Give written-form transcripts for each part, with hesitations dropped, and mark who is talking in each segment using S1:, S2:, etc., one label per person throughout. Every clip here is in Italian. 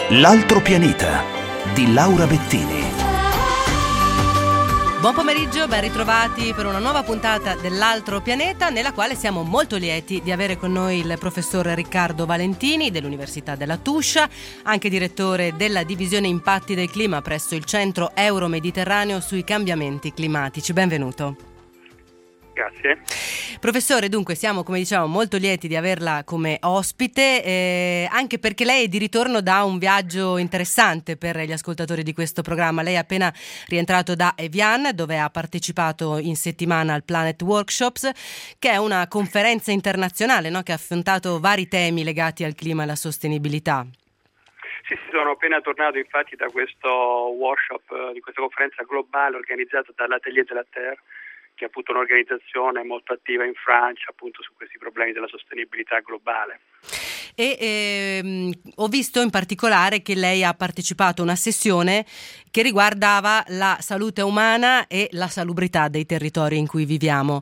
S1: L'altro pianeta di Laura Bettini.
S2: Buon pomeriggio, ben ritrovati per una nuova puntata dell'Altro Pianeta, nella quale siamo molto lieti di avere con noi il professor Riccardo Valentini dell'Università della Tuscia, anche direttore della divisione impatti del clima presso il Centro Euro-Mediterraneo sui cambiamenti climatici. Benvenuto.
S3: Grazie.
S2: Professore, dunque siamo, come diciamo, molto lieti di averla come ospite, anche perché lei è di ritorno da un viaggio interessante per gli ascoltatori di questo programma. Lei è appena rientrato da Evian, dove ha partecipato in settimana al Planet Workshops, che è una conferenza internazionale, no? Che ha affrontato vari temi legati al clima e alla sostenibilità.
S3: Sì, sono appena tornato infatti da questo workshop, di questa conferenza globale organizzata dall'Atelier de la Terre, che è appunto un'organizzazione molto attiva in Francia appunto su questi problemi della sostenibilità globale.
S2: E ho visto in particolare che lei ha partecipato a una sessione che riguardava la salute umana e la salubrità dei territori in cui viviamo.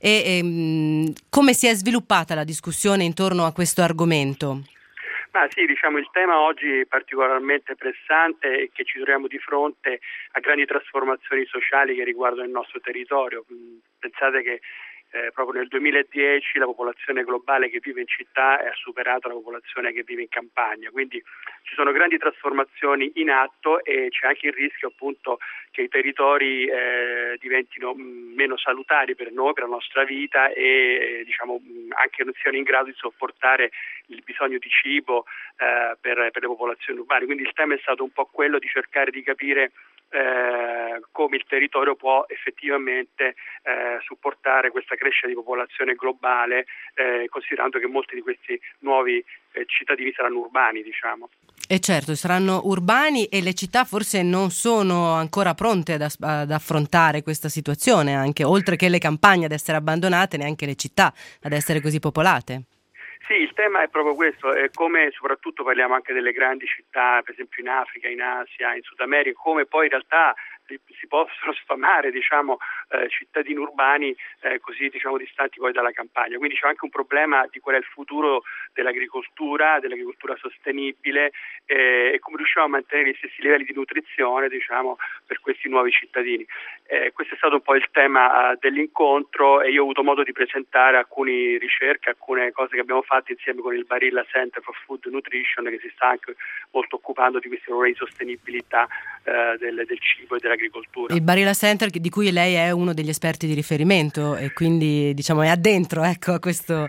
S2: Come si è sviluppata la discussione intorno a questo argomento?
S3: Sì, diciamo il tema oggi è particolarmente pressante e che ci troviamo di fronte a grandi trasformazioni sociali che riguardano il nostro territorio. Pensate che proprio nel 2010 la popolazione globale che vive in città ha superato la popolazione che vive in campagna, quindi ci sono grandi trasformazioni in atto e c'è anche il rischio appunto che i territori diventino meno salutari per noi, per la nostra vita e diciamo anche non siano in grado di sopportare il bisogno di cibo per le popolazioni urbane. Quindi il tema è stato un po' quello di cercare di capire come il territorio può effettivamente supportare questa crescita di popolazione globale, considerando che molti di questi nuovi cittadini saranno urbani, diciamo.
S2: E certo, saranno urbani e le città forse non sono ancora pronte ad affrontare questa situazione, anche oltre che le campagne ad essere abbandonate, neanche le città ad essere così popolate.
S3: Sì, il tema è proprio questo, come soprattutto parliamo anche delle grandi città, per esempio in Africa, in Asia, in Sud America, come poi in realtà si possono sfamare cittadini urbani così distanti poi dalla campagna. Quindi c'è anche un problema di qual è il futuro dell'agricoltura sostenibile e come riusciamo a mantenere gli stessi livelli di nutrizione per questi nuovi cittadini. Questo è stato un po' il tema dell'incontro e io ho avuto modo di presentare alcune ricerche, alcune cose che abbiamo fatto insieme con il Barilla Center for Food Nutrition, che si sta anche molto occupando di questi problemi di sostenibilità del cibo e dell'agricoltura.
S2: Il Barilla Center, di cui lei è uno degli esperti di riferimento e quindi è addentro a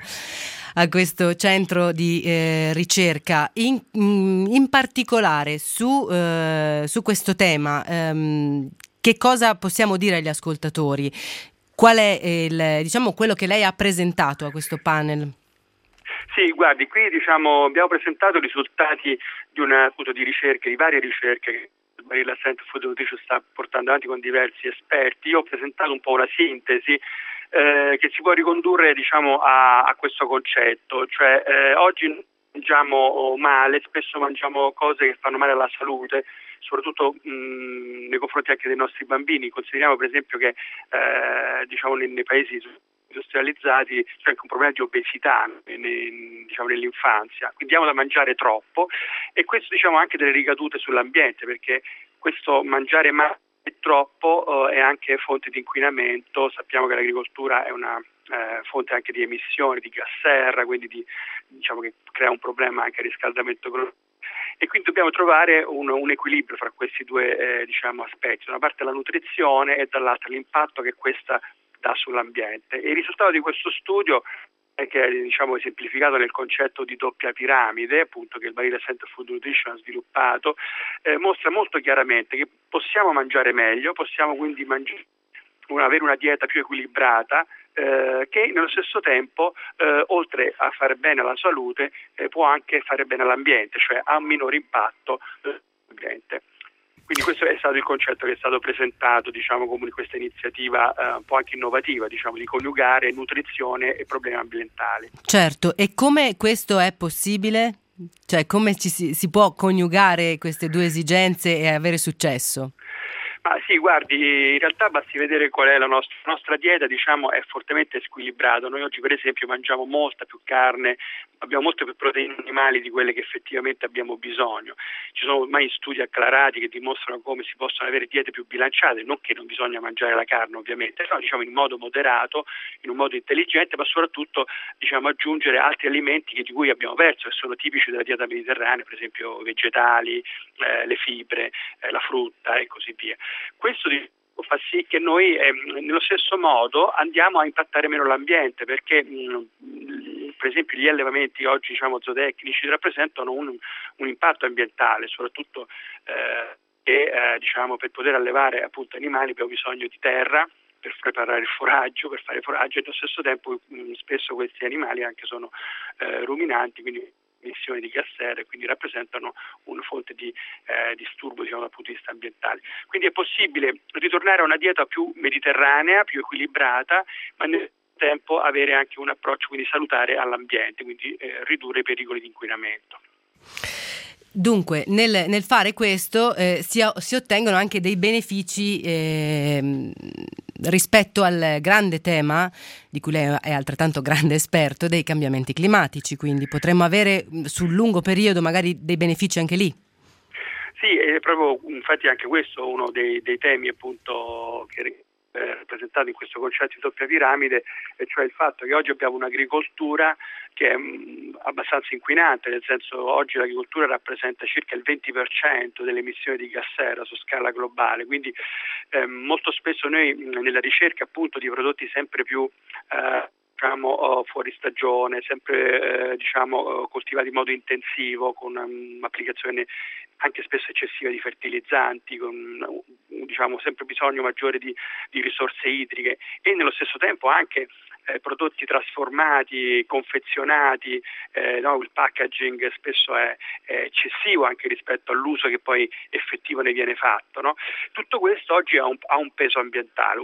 S2: questo centro di ricerca. In particolare su questo tema, che cosa possiamo dire agli ascoltatori? Qual è quello che lei ha presentato a questo panel?
S3: Sì, guardi, qui abbiamo presentato i risultati di ricerche, di varie ricerche che il Barilla Center for Food Nutrition sta portando avanti con diversi esperti. Io ho presentato un po' una sintesi che si può ricondurre a questo concetto, cioè oggi mangiamo male, spesso mangiamo cose che fanno male alla salute, soprattutto nei confronti anche dei nostri bambini. Consideriamo per esempio che nei paesi industrializzati c'è anche un problema di obesità nell'infanzia, quindi diamo da mangiare troppo e questo ha anche delle ricadute sull'ambiente, perché questo mangiare male troppo è anche fonte di inquinamento. Sappiamo che l'agricoltura è una fonte anche di emissioni di gas serra, quindi che crea un problema anche al riscaldamento globale. E quindi dobbiamo trovare un equilibrio fra questi due aspetti, da una parte la nutrizione e dall'altra l'impatto che questa dà sull'ambiente. E il risultato di questo studio è che è semplificato nel concetto di doppia piramide, appunto, che il Barilla Center for Food Nutrition ha sviluppato, mostra molto chiaramente che possiamo mangiare meglio, possiamo quindi avere una dieta più equilibrata, che nello stesso tempo, oltre a fare bene alla salute, può anche fare bene all'ambiente, cioè ha un minore impatto sull'ambiente. Quindi questo è stato il concetto che è stato presentato, come questa iniziativa un po' anche innovativa, di coniugare nutrizione e problemi ambientali.
S2: Certo, e come questo è possibile? Cioè come si può coniugare queste due esigenze e avere successo?
S3: Ah, sì, guardi, in realtà basti vedere qual è la nostra dieta, diciamo, è fortemente squilibrata. Noi oggi per esempio mangiamo molta più carne, abbiamo molte più proteine animali di quelle che effettivamente abbiamo bisogno. Ci sono ormai studi acclarati che dimostrano come si possono avere diete più bilanciate, non che non bisogna mangiare la carne ovviamente, però diciamo in modo moderato, in un modo intelligente, ma soprattutto diciamo aggiungere altri alimenti di cui abbiamo perso, che sono tipici della dieta mediterranea, per esempio vegetali, le fibre, la frutta e così via. Questo fa sì che noi nello stesso modo andiamo a impattare meno l'ambiente, perché per esempio gli allevamenti oggi diciamo zootecnici rappresentano un impatto ambientale, soprattutto diciamo per poter allevare appunto animali abbiamo bisogno di terra per preparare il foraggio, per fare foraggio, e allo stesso tempo spesso questi animali anche sono ruminanti, quindi emissioni di gas serra, e quindi rappresentano una fonte di disturbo diciamo, dal punto di vista ambientale. Quindi è possibile ritornare a una dieta più mediterranea, più equilibrata, ma nel tempo avere anche un approccio quindi salutare all'ambiente, quindi ridurre i pericoli di inquinamento.
S2: Dunque, nel fare questo si ottengono anche dei benefici rispetto al grande tema di cui lei è altrettanto grande esperto, dei cambiamenti climatici, quindi potremmo avere sul lungo periodo magari dei benefici anche lì.
S3: Sì, è proprio infatti anche questo è uno dei temi appunto che rappresentato in questo concetto di doppia piramide, e cioè il fatto che oggi abbiamo un'agricoltura che è abbastanza inquinante, nel senso oggi l'agricoltura rappresenta circa il 20% delle emissioni di gas serra su scala globale, quindi molto spesso noi nella ricerca appunto di prodotti sempre più fuori stagione, sempre coltivati in modo intensivo, con un'applicazione anche spesso eccessiva di fertilizzanti, con sempre bisogno maggiore di risorse idriche, e nello stesso tempo anche prodotti trasformati, confezionati, il packaging spesso è eccessivo anche rispetto all'uso che poi effettivo ne viene fatto, no? Tutto questo oggi ha un peso ambientale,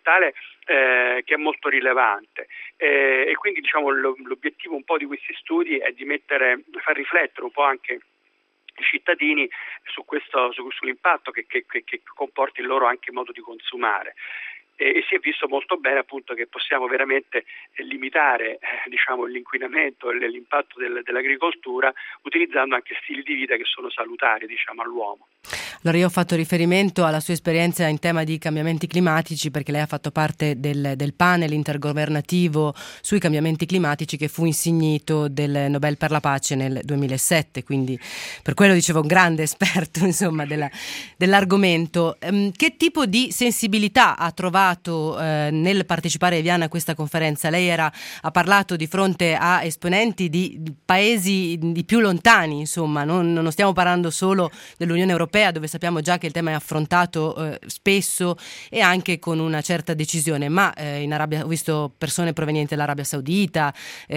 S3: che è molto rilevante, e quindi l'obiettivo un po' di questi studi è di far riflettere un po' anche i cittadini sull'impatto che comporta il loro anche modo di consumare. E si è visto molto bene appunto che possiamo veramente limitare l'inquinamento e l'impatto dell'agricoltura utilizzando anche stili di vita che sono salutari all'uomo.
S2: Allora io ho fatto riferimento alla sua esperienza in tema di cambiamenti climatici perché lei ha fatto parte del panel intergovernativo sui cambiamenti climatici che fu insignito del Nobel per la pace nel 2007, quindi per quello dicevo un grande esperto insomma dell'argomento. Che tipo di sensibilità ha trovato nel partecipare Eviana a questa conferenza? Lei ha parlato di fronte a esponenti di paesi di più lontani, insomma, non stiamo parlando solo dell'Unione Europea, dove sappiamo già che il tema è affrontato spesso e anche con una certa decisione, ma in Arabia ho visto persone provenienti dall'Arabia Saudita,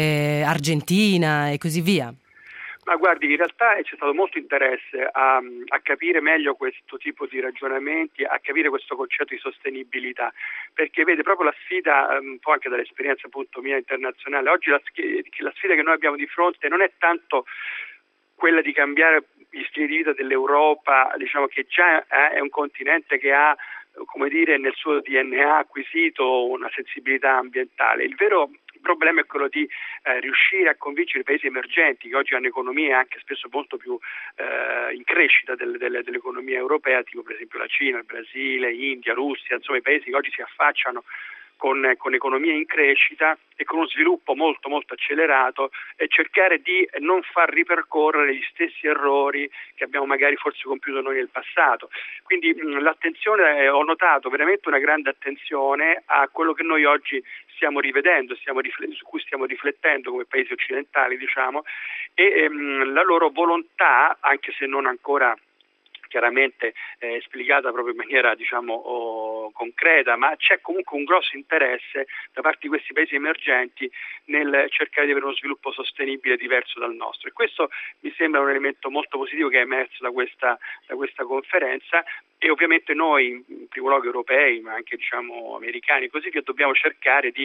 S2: Argentina e così via.
S3: Ma guardi, in realtà c'è stato molto interesse a capire meglio questo tipo di ragionamenti, a capire questo concetto di sostenibilità, perché vede proprio la sfida, un po' anche dall'esperienza appunto mia internazionale, oggi la sfida che noi abbiamo di fronte non è tanto quella di cambiare gli stili di vita dell'Europa, che già è un continente che ha, come dire, nel suo DNA acquisito una sensibilità ambientale. Il vero problema è quello di riuscire a convincere i paesi emergenti, che oggi hanno economie anche spesso molto più in crescita dell'economia europea, tipo per esempio la Cina, il Brasile, India, Russia, insomma i paesi che oggi si affacciano con economie in crescita e con uno sviluppo molto molto accelerato, e cercare di non far ripercorrere gli stessi errori che abbiamo magari forse compiuto noi nel passato. Quindi l'attenzione, ho notato veramente una grande attenzione a quello che noi oggi stiamo rivedendo, su cui stiamo riflettendo come paesi occidentali, e la loro volontà, anche se non ancora chiaramente esplicata proprio in maniera concreta, ma c'è comunque un grosso interesse da parte di questi paesi emergenti nel cercare di avere uno sviluppo sostenibile diverso dal nostro, e questo mi sembra un elemento molto positivo che è emerso da questa conferenza. E ovviamente noi, in primo luogo europei, ma anche americani, così che dobbiamo cercare di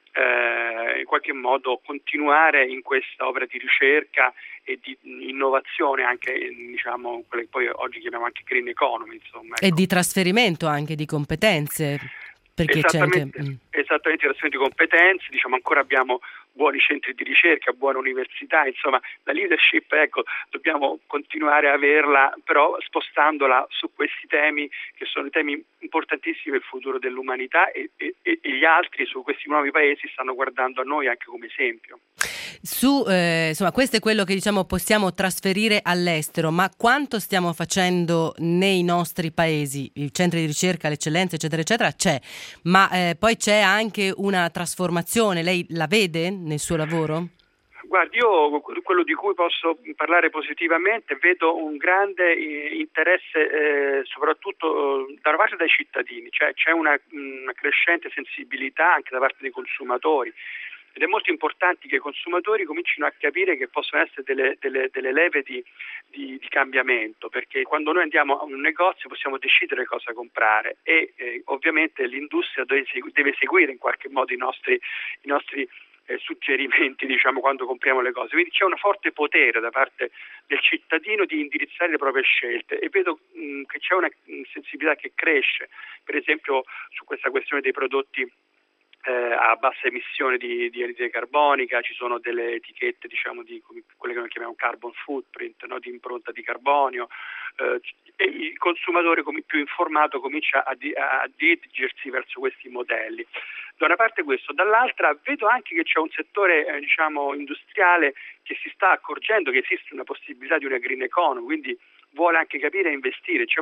S3: in qualche modo continuare in questa opera di ricerca e di innovazione, anche diciamo quelle che poi oggi chiamiamo anche green economy, insomma.
S2: E di trasferimento anche di competenze, perché
S3: esattamente trasferimento di competenze, diciamo ancora abbiamo buoni centri di ricerca, buone università, insomma la leadership, ecco, dobbiamo continuare a averla, però spostandola su questi temi che sono temi importantissimi per il futuro dell'umanità e gli altri su questi nuovi paesi stanno guardando a noi anche come esempio.
S2: Insomma, questo è quello che diciamo possiamo trasferire all'estero, ma quanto stiamo facendo nei nostri paesi? I centri di ricerca, l'eccellenza, eccetera, eccetera, c'è, ma poi c'è anche una trasformazione. Lei la vede nel suo lavoro?
S3: Guardi, io quello di cui posso parlare positivamente vedo un grande interesse soprattutto da parte dai cittadini, cioè c'è una crescente sensibilità anche da parte dei consumatori. Ed è molto importante che i consumatori comincino a capire che possono essere delle leve di cambiamento, perché quando noi andiamo a un negozio possiamo decidere cosa comprare e ovviamente l'industria deve seguire in qualche modo i nostri suggerimenti, diciamo, quando compriamo le cose. Quindi c'è un forte potere da parte del cittadino di indirizzare le proprie scelte e vedo che c'è una sensibilità che cresce, per esempio su questa questione dei prodotti a bassa emissione di anidride carbonica, ci sono delle etichette, diciamo, di quelle che noi chiamiamo carbon footprint, no? Di impronta di carbonio, e il consumatore più informato comincia a dirigersi verso questi modelli. Da una parte questo, dall'altra vedo anche che c'è un settore diciamo industriale che si sta accorgendo che esiste una possibilità di una green economy, quindi vuole anche capire e investire. Ci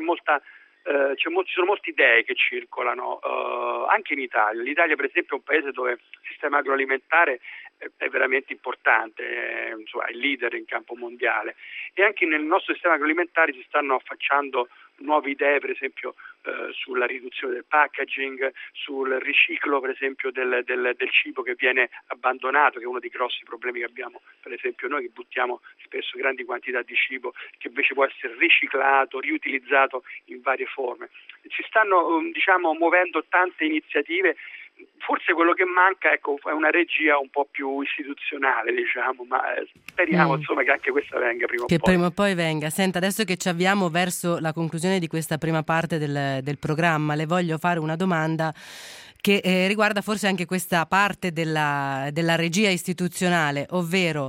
S3: sono molte idee che circolano anche in Italia. L'Italia per esempio è un paese dove il sistema agroalimentare è veramente importante, è il leader in campo mondiale, e anche nel nostro sistema agroalimentare si stanno affacciando nuove idee, per esempio sulla riduzione del packaging, sul riciclo per esempio del cibo che viene abbandonato, che è uno dei grossi problemi che abbiamo per esempio noi, che buttiamo spesso grandi quantità di cibo che invece può essere riciclato, riutilizzato in varie forme. Si stanno diciamo muovendo tante iniziative. Forse quello che manca, ecco, è una regia un po' più istituzionale, diciamo, ma speriamo insomma che anche questa venga prima o poi.
S2: Che prima o poi venga. Senta, adesso che ci avviamo verso la conclusione di questa prima parte del programma, le voglio fare una domanda che riguarda forse anche questa parte della regia istituzionale, ovvero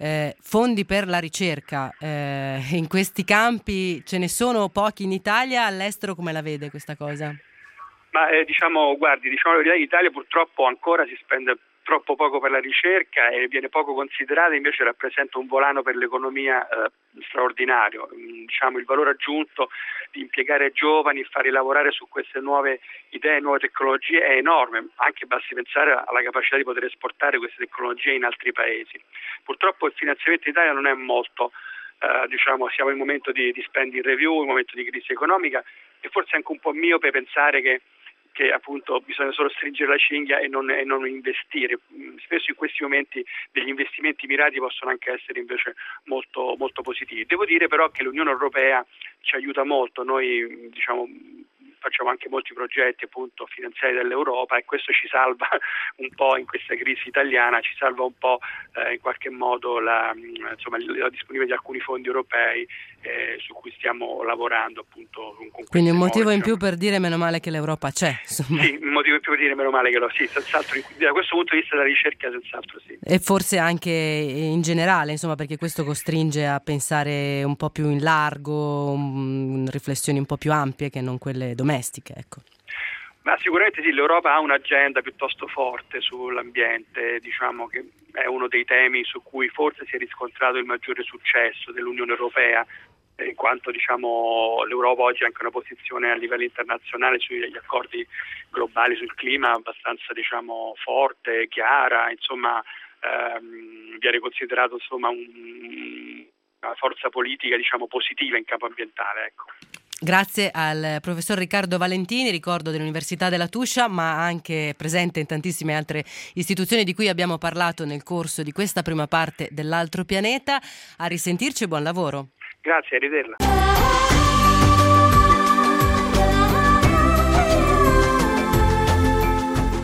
S2: fondi per la ricerca. In questi campi ce ne sono pochi in Italia, all'estero come la vede questa cosa?
S3: Ma diciamo la verità, in Italia purtroppo ancora si spende troppo poco per la ricerca e viene poco considerata, invece rappresenta un volano per l'economia straordinario. Diciamo il valore aggiunto di impiegare giovani, farli lavorare su queste nuove idee, nuove tecnologie è enorme, anche basti pensare alla capacità di poter esportare queste tecnologie in altri paesi. Purtroppo il finanziamento in Italia non è molto, siamo in un momento di spending review, in un momento di crisi economica e forse anche un po' miope pensare che appunto bisogna solo stringere la cinghia e non investire. Spesso in questi momenti degli investimenti mirati possono anche essere invece molto, molto positivi. Devo dire però che l'Unione Europea ci aiuta molto, noi facciamo anche molti progetti appunto finanziari dall'Europa e questo ci salva un po' in questa crisi italiana, ci salva un po' in qualche modo la disponibilità di alcuni fondi europei su cui stiamo lavorando appunto con
S2: quindi un motivo in più per dire meno male che l'Europa c'è, insomma.
S3: Sì, un motivo in più per dire meno male che senz'altro, da questo punto di vista della ricerca senz'altro sì.
S2: E forse anche in generale, insomma, perché questo costringe a pensare un po' più in largo, riflessioni un po' più ampie che non quelle domestiche, ecco.
S3: Ma sicuramente sì, l'Europa ha un'agenda piuttosto forte sull'ambiente, diciamo che è uno dei temi su cui forse si è riscontrato il maggiore successo dell'Unione Europea, in quanto l'Europa oggi ha anche una posizione a livello internazionale sugli accordi globali sul clima abbastanza forte, chiara, insomma viene considerato una forza politica positiva in campo ambientale, ecco.
S2: Grazie al professor Riccardo Valentini, ricordo dell'Università della Tuscia, ma anche presente in tantissime altre istituzioni di cui abbiamo parlato nel corso di questa prima parte dell'Altro Pianeta. A risentirci e buon lavoro.
S3: Grazie, arrivederla.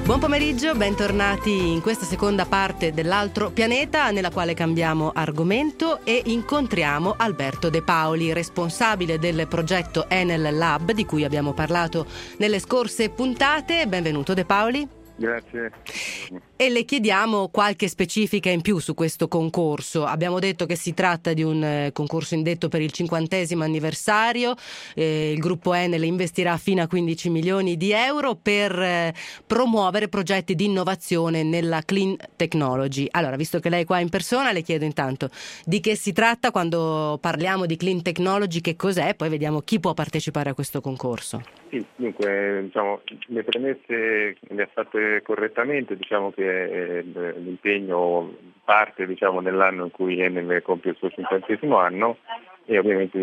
S2: Buon pomeriggio, bentornati in questa seconda parte dell'Altro Pianeta, nella quale cambiamo argomento e incontriamo Alberto De Paoli, responsabile del progetto Enel Lab, di cui abbiamo parlato nelle scorse puntate. Benvenuto De Paoli.
S4: Grazie.
S2: E le chiediamo qualche specifica in più su questo concorso. Abbiamo detto che si tratta di un concorso indetto per il 50° anniversario. Il gruppo Enel investirà fino a 15 milioni di euro per promuovere progetti di innovazione nella clean technology. Allora, visto che lei è qua in persona, le chiedo intanto di che si tratta quando parliamo di clean technology, che cos'è, poi vediamo chi può partecipare a questo concorso.
S4: Sì, dunque, le premesse le ha fatte correttamente, che l'impegno parte nell'anno in cui Enel compie il suo 50° anno e ovviamente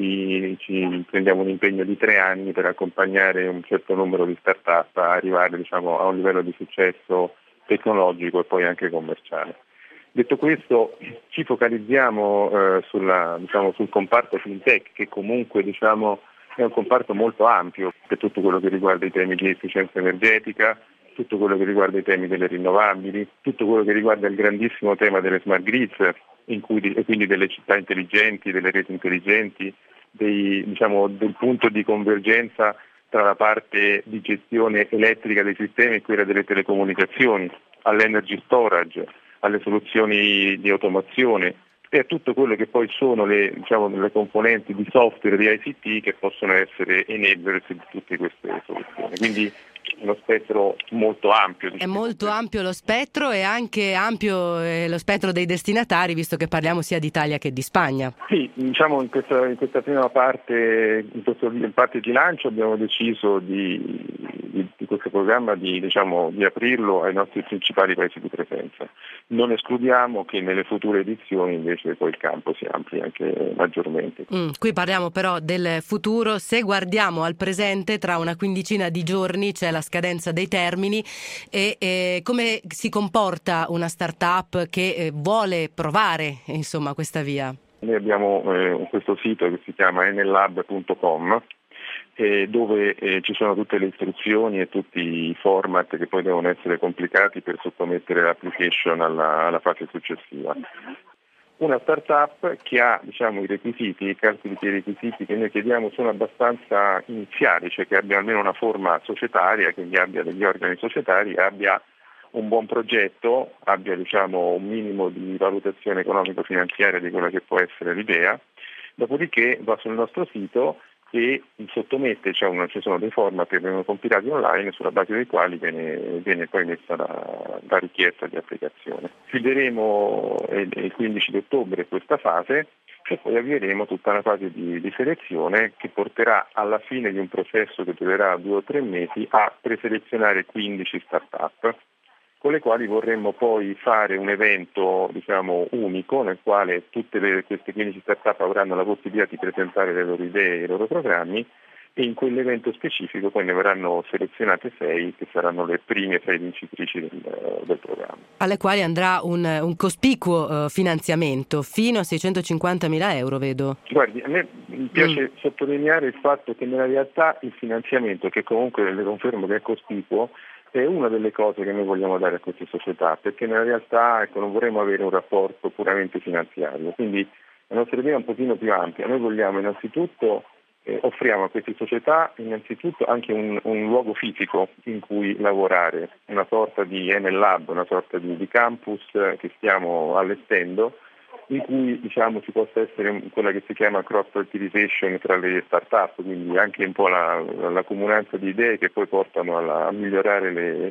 S4: ci prendiamo un impegno di 3 anni per accompagnare un certo numero di start-up a arrivare a un livello di successo tecnologico e poi anche commerciale. Detto questo, ci focalizziamo sul comparto fintech, che comunque è un comparto molto ampio per tutto quello che riguarda i temi di efficienza energetica, tutto quello che riguarda i temi delle rinnovabili, tutto quello che riguarda il grandissimo tema delle smart grids, e quindi delle città intelligenti, delle reti intelligenti, del punto di convergenza tra la parte di gestione elettrica dei sistemi e quella delle telecomunicazioni, all'energy storage, alle soluzioni di automazione e a tutto quello che poi sono le componenti di software di ICT che possono essere enablers di tutte queste soluzioni. Quindi uno spettro molto ampio.
S2: È molto ampio lo spettro e anche ampio lo spettro dei destinatari, visto che parliamo sia d'Italia che di Spagna.
S4: Sì, in questa prima parte, in parte di lancio abbiamo deciso di questo programma di aprirlo ai nostri principali paesi di presenza. Non escludiamo che nelle future edizioni invece poi il campo si ampli anche maggiormente.
S2: Qui parliamo però del futuro. Se guardiamo al presente, tra una quindicina di giorni c'è la scadenza dei termini e come si comporta una startup che vuole provare questa via?
S4: Noi abbiamo questo sito che si chiama enellab.com dove ci sono tutte le istruzioni e tutti i format che poi devono essere complicati per sottomettere l'application alla fase successiva. Una startup che ha i requisiti, i calcoli dei requisiti che noi chiediamo sono abbastanza iniziali, cioè che abbia almeno una forma societaria, quindi abbia degli organi societari, abbia un buon progetto, abbia un minimo di valutazione economico-finanziaria di quella che può essere l'idea, dopodiché va sul nostro sito e sottomette, ci sono dei format che vengono compilati online sulla base dei quali viene poi messa la richiesta di applicazione. Chiuderemo il 15 di ottobre questa fase e poi avvieremo tutta una fase di selezione che porterà alla fine di un processo che durerà 2 o 3 mesi a preselezionare 15 start-up con le quali vorremmo poi fare un evento unico nel quale tutte queste 15 start-up avranno la possibilità di presentare le loro idee e i loro programmi e in quell'evento specifico poi ne verranno selezionate 6 che saranno le prime 6 vincitrici del programma.
S2: Alle quali andrà un cospicuo finanziamento fino a 650.000 euro, vedo.
S4: Guardi, a me piace sottolineare il fatto che nella realtà il finanziamento, che comunque le confermo che è cospicuo, è una delle cose che noi vogliamo dare a queste società, perché nella realtà non vorremmo avere un rapporto puramente finanziario, quindi la nostra idea è un pochino più ampia. Noi vogliamo innanzitutto offriamo a queste società innanzitutto anche un luogo fisico in cui lavorare, una sorta di Enel Lab, una sorta di campus che stiamo allestendo, in cui ci possa essere quella che si chiama cross fertilization tra le start-up, quindi anche un po' la comunanza di idee che poi portano a migliorare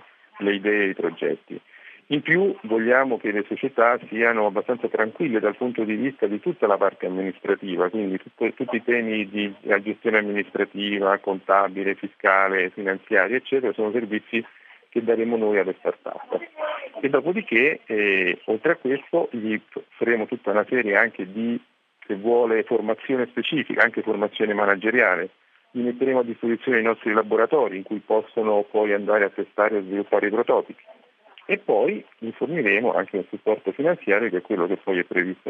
S4: le idee e i progetti. In più vogliamo che le società siano abbastanza tranquille dal punto di vista di tutta la parte amministrativa, quindi tutti i temi di gestione amministrativa, contabile, fiscale, finanziaria, eccetera, sono servizi che daremo noi alle start-up. E dopodiché, oltre a questo, gli faremo tutta una serie anche di, se vuole, formazione specifica, anche formazione manageriale. Gli metteremo a disposizione i nostri laboratori in cui possono poi andare a testare e sviluppare i prototipi. E poi gli forniremo anche un supporto finanziario, che è quello che poi è previsto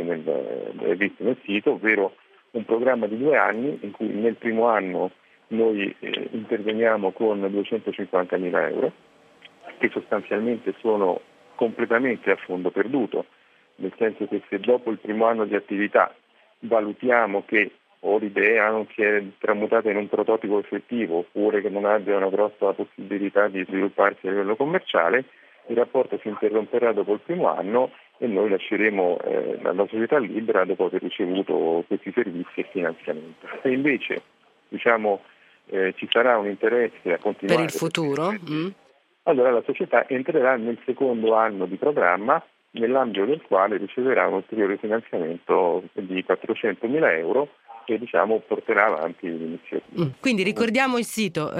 S4: nel sito, ovvero un programma di 2 anni in cui nel primo anno noi interveniamo con 250.000 euro che sostanzialmente sono completamente a fondo perduto, nel senso che se dopo il primo anno di attività valutiamo che o l'idea non si è tramutata in un prototipo effettivo oppure che non abbia una grossa possibilità di svilupparsi a livello commerciale, il rapporto si interromperà dopo il primo anno e noi lasceremo la società libera dopo aver ricevuto questi servizi e finanziamento. Se invece ci sarà un interesse a continuare
S2: Per il futuro?
S4: allora la società entrerà nel secondo anno di programma, nell'ambito del quale riceverà un ulteriore finanziamento di 400.000 euro che porterà avanti l'iniziativa.
S2: Quindi ricordiamo il sito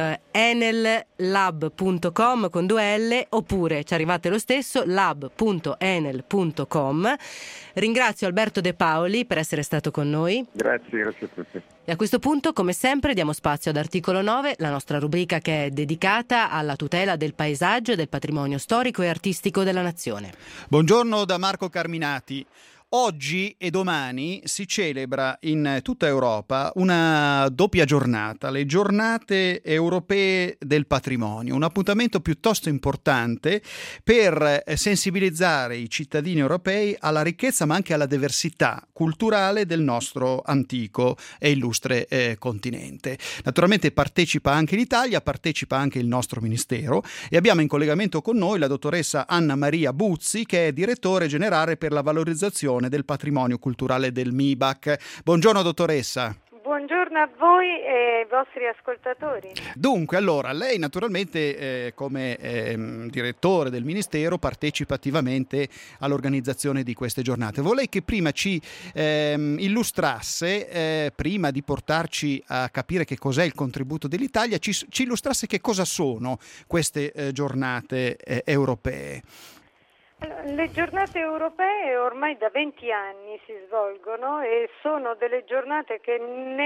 S2: enellab.com con 2 L, oppure ci arrivate lo stesso, lab.enel.com. Ringrazio Alberto De Paoli per essere stato con noi.
S4: Grazie a tutti.
S2: E a questo punto, come sempre, diamo spazio ad Articolo 9, la nostra rubrica che è dedicata alla tutela del paesaggio e del patrimonio storico e artistico della nazione.
S5: Buongiorno da Marco Carminati. Oggi e domani si celebra in tutta Europa una doppia giornata, le giornate europee del patrimonio, un appuntamento piuttosto importante per sensibilizzare i cittadini europei alla ricchezza ma anche alla diversità culturale del nostro antico e illustre continente. Naturalmente partecipa anche l'Italia, partecipa anche il nostro Ministero e abbiamo in collegamento con noi la dottoressa Anna Maria Buzzi, che è direttore generale per la valorizzazione del patrimonio culturale del MIBAC. Buongiorno dottoressa.
S6: Buongiorno a voi e ai vostri ascoltatori.
S5: Dunque, allora, lei naturalmente come direttore del Ministero partecipa attivamente all'organizzazione di queste giornate. Vorrei che prima ci illustrasse, prima di portarci a capire che cos'è il contributo dell'Italia, ci illustrasse che cosa sono queste giornate europee.
S6: Le giornate europee ormai da 20 anni si svolgono e sono delle giornate che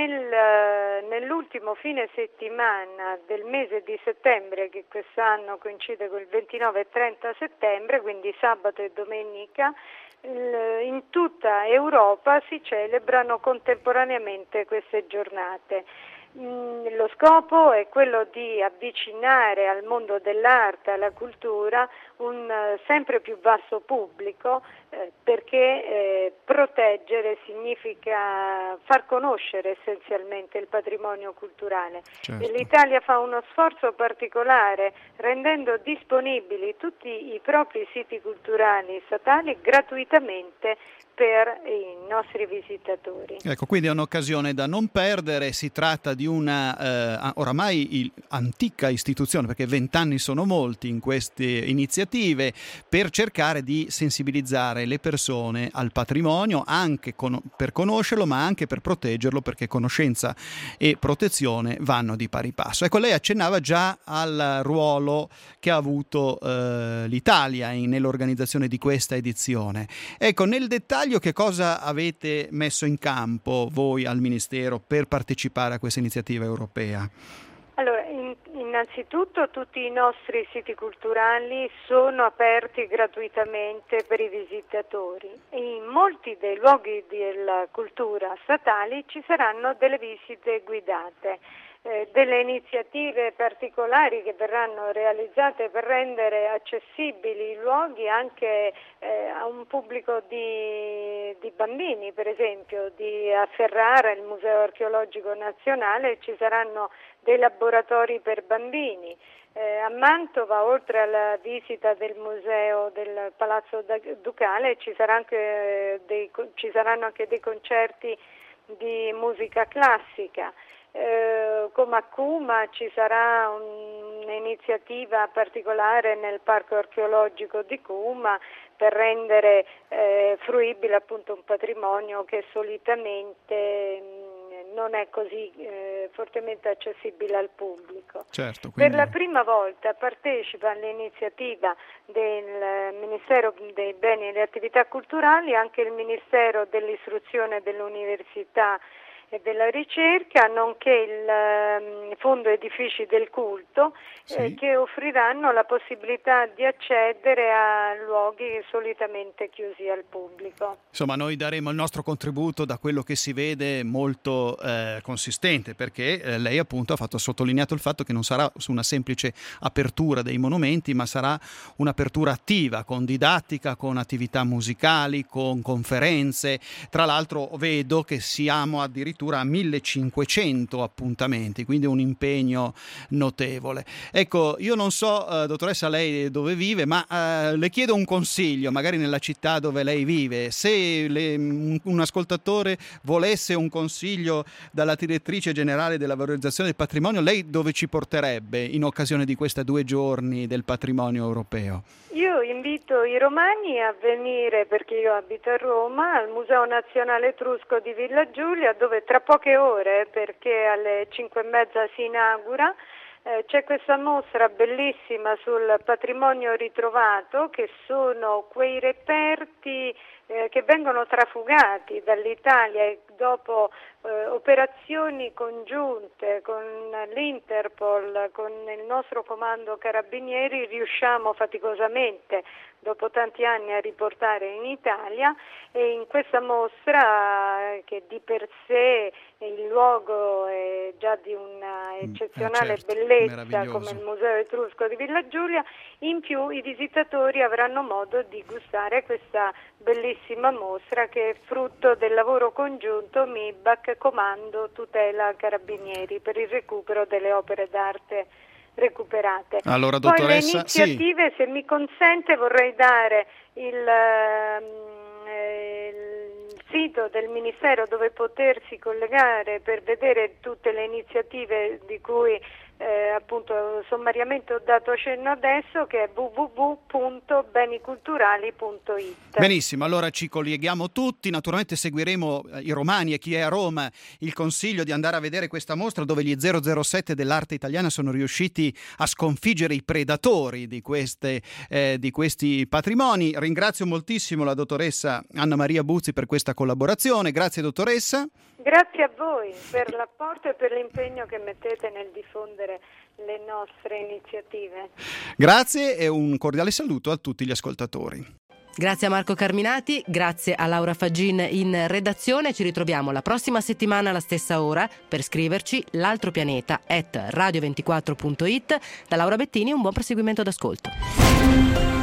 S6: nell'ultimo fine settimana del mese di settembre, che quest'anno coincide con il 29 e 30 settembre, quindi sabato e domenica, in tutta Europa si celebrano contemporaneamente queste giornate. Lo scopo è quello di avvicinare al mondo dell'arte, alla cultura, un sempre più vasto pubblico, perché proteggere significa far conoscere essenzialmente il patrimonio culturale.
S5: Certo.
S6: E l'Italia fa uno sforzo particolare rendendo disponibili tutti i propri siti culturali statali gratuitamente per i nostri visitatori.
S5: Ecco, quindi è un'occasione da non perdere. Si tratta di una oramai antica istituzione, perché 20 anni sono molti in queste iniziative, per cercare di sensibilizzare le persone al patrimonio, anche per conoscerlo, ma anche per proteggerlo, perché conoscenza e protezione vanno di pari passo. Ecco, lei accennava già al ruolo che ha avuto l'Italia nell'organizzazione di questa edizione. Ecco, nel dettaglio, che cosa avete messo in campo voi al Ministero per partecipare a questa iniziativa europea?
S6: Allora, innanzitutto tutti i nostri siti culturali sono aperti gratuitamente per i visitatori e in molti dei luoghi della cultura statali ci saranno delle visite guidate. Delle iniziative particolari che verranno realizzate per rendere accessibili i luoghi anche a un pubblico di bambini, per esempio a Ferrara, il Museo Archeologico Nazionale, ci saranno dei laboratori per bambini. A Mantova, oltre alla visita del museo del Palazzo Ducale, ci saranno anche dei concerti di musica classica. Come a Cuma ci sarà un'iniziativa particolare nel Parco Archeologico di Cuma per rendere fruibile appunto un patrimonio che solitamente non è così fortemente accessibile al pubblico.
S5: Certo, quindi...
S6: Per la prima volta partecipa all'iniziativa del Ministero dei Beni e delle Attività Culturali anche il Ministero dell'Istruzione e dell'Università e della ricerca, nonché il Fondo Edifici del Culto, che offriranno la possibilità di accedere a luoghi solitamente chiusi al pubblico.
S5: Insomma, noi daremo il nostro contributo, da quello che si vede, molto consistente, perché lei appunto ha sottolineato il fatto che non sarà su una semplice apertura dei monumenti, ma sarà un'apertura attiva, con didattica, con attività musicali, con conferenze. Tra l'altro vedo che siamo addirittura a 1500 appuntamenti, quindi un impegno notevole. Ecco, io non so, dottoressa, lei dove vive, ma le chiedo un consiglio, magari nella città dove lei vive. Se un ascoltatore volesse un consiglio dalla direttrice generale della valorizzazione del patrimonio, lei dove ci porterebbe in occasione di questi 2 giorni del patrimonio europeo?
S6: Io invito i romani a venire, perché io abito a Roma, al Museo Nazionale Etrusco di Villa Giulia, dove tra poche ore, perché alle 5:30 si inaugura, c'è questa mostra bellissima sul patrimonio ritrovato, che sono quei reperti che vengono trafugati dall'Italia e dopo operazioni congiunte con l'Interpol, con il nostro comando Carabinieri, riusciamo faticosamente dopo tanti anni a riportare in Italia, e in questa mostra, che di per sé il luogo è già di una eccezionale bellezza come il Museo Etrusco di Villa Giulia, in più i visitatori avranno modo di gustare questa bellissima mostra, che è frutto del lavoro congiunto MIBAC, Comando Tutela Carabinieri, per il recupero delle opere d'arte recuperate.
S5: Allora, dottoressa,
S6: poi le iniziative, se mi consente, vorrei dare il sito del Ministero dove potersi collegare per vedere tutte le iniziative di cui appunto sommariamente ho dato cenno adesso, che è www.beniculturali.it.
S5: Benissimo, allora ci colleghiamo tutti, naturalmente seguiremo i romani e chi è a Roma il consiglio di andare a vedere questa mostra, dove gli 007 dell'arte italiana sono riusciti a sconfiggere i predatori di questi patrimoni. Ringrazio moltissimo la dottoressa Anna Maria Buzzi per questa collaborazione. Grazie, dottoressa.
S6: Grazie a voi per l'apporto e per l'impegno che mettete nel diffondere le nostre iniziative.
S5: Grazie e un cordiale saluto a tutti gli ascoltatori.
S2: Grazie a Marco Carminati, grazie a Laura Faggin in redazione. Ci ritroviamo la prossima settimana alla stessa ora. Per scriverci l'altropianeta@radio24.it. Da Laura Bettini un buon proseguimento d'ascolto.